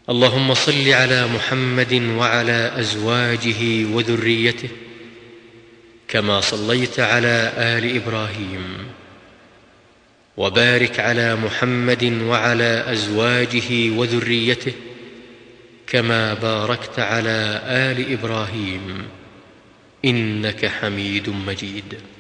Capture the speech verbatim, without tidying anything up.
اللهم صل على محمد وعلى أزواجه وذريته كما صليت على آل إبراهيم، وبارك على محمد وعلى أزواجه وذريته كما باركت على آل إبراهيم إنك حميد مجيد.